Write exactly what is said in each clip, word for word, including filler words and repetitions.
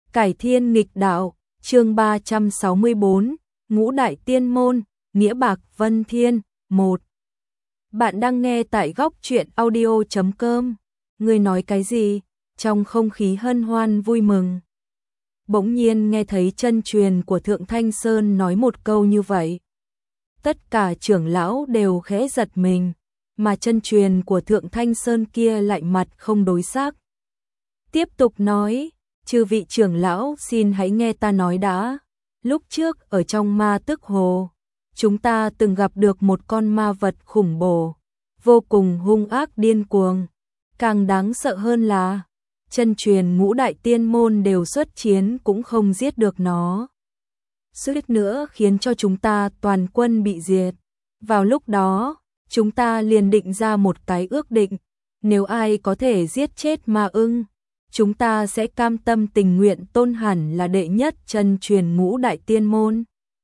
Cải thiên nghịch đạo, chương ba trăm sáu mươi bốn, Ngũ Đại Tiên Môn, Nghĩa Bạc Vân Thiên, một. Bạn đang nghe tại góc truyện audio chấm com. Ngươi nói cái gì? Trong không khí hân hoan vui mừng, bỗng nhiên nghe thấy chân truyền của Thượng Thanh Sơn nói một câu như vậy. Tất cả trưởng lão đều khẽ giật mình, mà chân truyền của Thượng Thanh Sơn kia lại mặt không đối sắc. Tiếp tục nói, chư vị trưởng lão xin hãy nghe ta nói đã. Lúc trước ở trong ma tức hồ, chúng ta từng gặp được một con ma vật khủng bố, vô cùng hung ác điên cuồng. Càng đáng sợ hơn là, chân truyền ngũ đại tiên môn đều xuất chiến cũng không giết được nó. Suýt nữa khiến cho chúng ta toàn quân bị diệt. Vào lúc đó, chúng ta liền định ra một cái ước định, nếu ai có thể giết chết ma ưng, chúng ta sẽ cam tâm tình nguyện tôn hẳn là đệ nhất chân truyền ngũ đại tiên môn.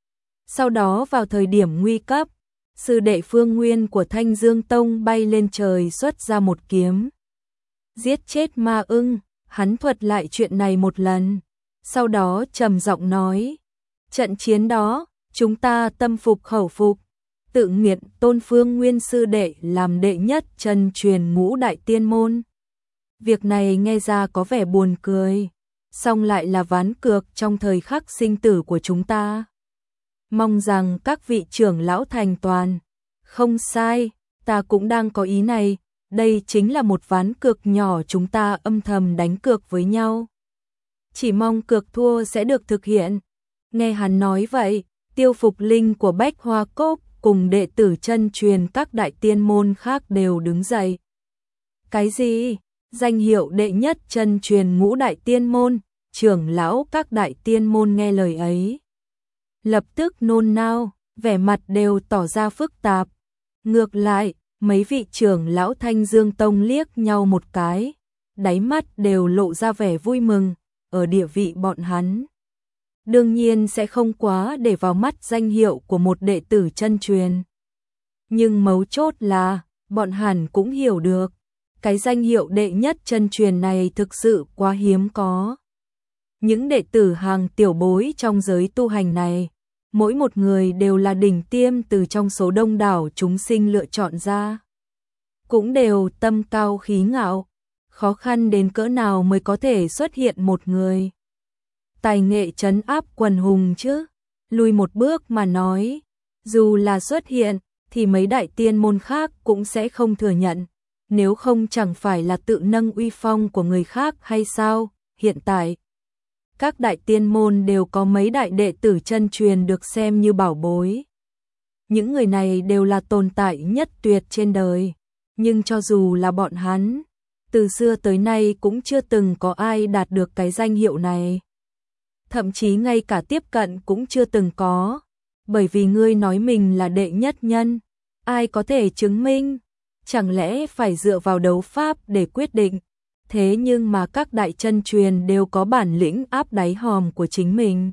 Sau đó vào thời điểm nguy cấp, sư đệ Phương Nguyên của Thanh Dương Tông bay lên trời xuất ra một kiếm, giết chết ma ưng. Hắn thuật lại chuyện này một lần, sau đó trầm giọng nói, trận chiến đó, chúng ta tâm phục khẩu phục, tự nguyện tôn Phương Nguyên sư đệ làm đệ nhất chân truyền ngũ đại tiên môn. Việc này nghe ra có vẻ buồn cười, song lại là ván cược trong thời khắc sinh tử của chúng ta. Mong rằng các vị trưởng lão thành toàn. Không sai, ta cũng đang có ý này, đây chính là một ván cược nhỏ chúng ta âm thầm đánh cược với nhau. Chỉ mong cược thua sẽ được thực hiện. Nghe hắn nói vậy, Tiêu Phục Linh của Bách Hoa Cốc cùng đệ tử chân truyền các đại tiên môn khác đều đứng dậy. Cái gì? Danh hiệu đệ nhất chân truyền ngũ đại tiên môn, trưởng lão các đại tiên môn nghe lời ấy, lập tức nôn nao, vẻ mặt đều tỏ ra phức tạp. Ngược lại, mấy vị trưởng lão Thanh Dương Tông liếc nhau một cái, đáy mắt đều lộ ra vẻ vui mừng, ở địa vị bọn hắn đương nhiên sẽ không quá để vào mắt danh hiệu của một đệ tử chân truyền. Nhưng mấu chốt là, bọn hắn cũng hiểu được, cái danh hiệu đệ nhất chân truyền này thực sự quá hiếm có. Những đệ tử hàng tiểu bối trong giới tu hành này, mỗi một người đều là đỉnh tiêm từ trong số đông đảo chúng sinh lựa chọn ra. Cũng đều tâm cao khí ngạo, khó khăn đến cỡ nào mới có thể xuất hiện một người tài nghệ trấn áp quần hùng chứ. Lùi một bước mà nói, dù là xuất hiện, thì mấy đại tiên môn khác cũng sẽ không thừa nhận, nếu không chẳng phải là tự nâng uy phong của người khác hay sao. Hiện tại, các đại tiên môn đều có mấy đại đệ tử chân truyền được xem như bảo bối. Những người này đều là tồn tại nhất tuyệt trên đời, nhưng cho dù là bọn hắn, từ xưa tới nay cũng chưa từng có ai đạt được cái danh hiệu này. Thậm chí ngay cả tiếp cận cũng chưa từng có, bởi vì ngươi nói mình là đệ nhất nhân, ai có thể chứng minh, chẳng lẽ phải dựa vào đấu pháp để quyết định. Thế nhưng mà các đại chân truyền đều có bản lĩnh áp đáy hòm của chính mình.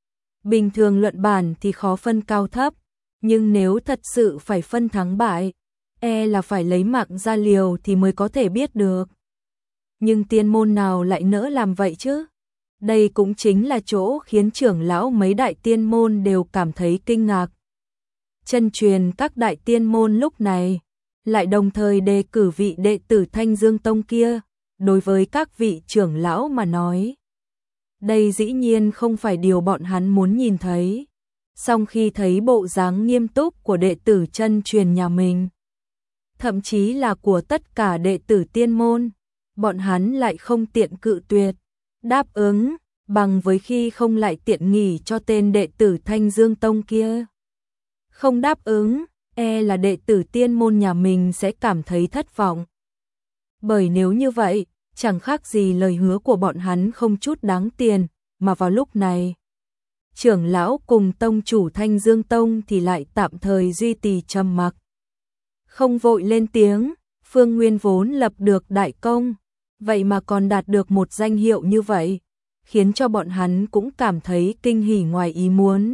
Bình thường luận bản thì khó phân cao thấp, nhưng nếu thật sự phải phân thắng bại, e là phải lấy mạng ra liều thì mới có thể biết được. Nhưng tiên môn nào lại nỡ làm vậy chứ? Đây cũng chính là chỗ khiến trưởng lão mấy đại tiên môn đều cảm thấy kinh ngạc. Chân truyền các đại tiên môn lúc này lại đồng thời đề cử vị đệ tử Thanh Dương Tông kia. Đối với các vị trưởng lão mà nói, đây dĩ nhiên không phải điều bọn hắn muốn nhìn thấy. Song khi thấy bộ dáng nghiêm túc của đệ tử chân truyền nhà mình, thậm chí là của tất cả đệ tử tiên môn, bọn hắn lại không tiện cự tuyệt, đáp ứng, bằng với khi không lại tiện nghỉ cho tên đệ tử Thanh Dương Tông kia. Không đáp ứng, e là đệ tử tiên môn nhà mình sẽ cảm thấy thất vọng. Bởi nếu như vậy, chẳng khác gì lời hứa của bọn hắn không chút đáng tiền, mà vào lúc này, trưởng lão cùng tông chủ Thanh Dương Tông thì lại tạm thời duy trì trầm mặc. Không vội lên tiếng, Phương Nguyên vốn lập được đại công, vậy mà còn đạt được một danh hiệu như vậy, khiến cho bọn hắn cũng cảm thấy kinh hỉ ngoài ý muốn.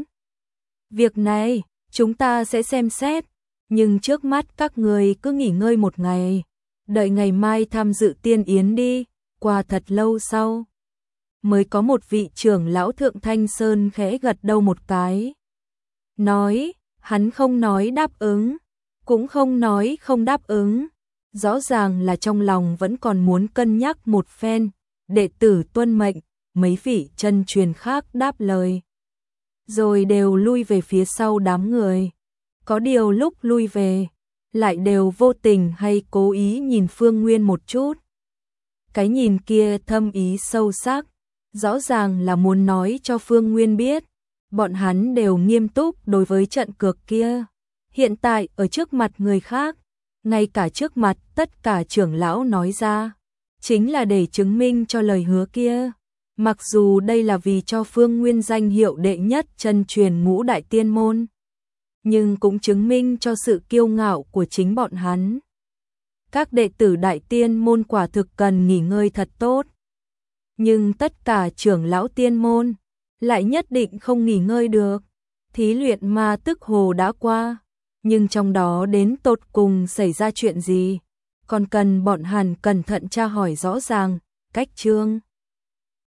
Việc này, chúng ta sẽ xem xét, nhưng trước mắt các người cứ nghỉ ngơi một ngày, đợi ngày mai tham dự tiên yến đi, qua thật lâu sau. mới có một vị trưởng lão Thượng Thanh Sơn khẽ gật đầu một cái. Nói, hắn không nói đáp ứng, cũng không nói không đáp ứng. Rõ ràng là trong lòng vẫn còn muốn cân nhắc một phen, đệ tử tuân mệnh, mấy vị chân truyền khác đáp lời. Rồi đều lui về phía sau đám người. Có điều lúc lui về, lại đều vô tình hay cố ý nhìn Phương Nguyên một chút. Cái nhìn kia thâm ý sâu sắc, rõ ràng là muốn nói cho Phương Nguyên biết, bọn hắn đều nghiêm túc đối với trận cược kia. Hiện tại ở trước mặt người khác, ngay cả trước mặt tất cả trưởng lão nói ra, chính là để chứng minh cho lời hứa kia. Mặc dù đây là vì cho Phương Nguyên danh hiệu đệ nhất chân truyền ngũ đại tiên môn, nhưng cũng chứng minh cho sự kiêu ngạo của chính bọn hắn. Các đệ tử đại tiên môn quả thực cần nghỉ ngơi thật tốt. Nhưng tất cả trưởng lão tiên môn lại nhất định không nghỉ ngơi được. Thí luyện ma tức hồ đã qua, nhưng trong đó đến tột cùng xảy ra chuyện gì, còn cần bọn hắn cẩn thận tra hỏi rõ ràng. Cách chương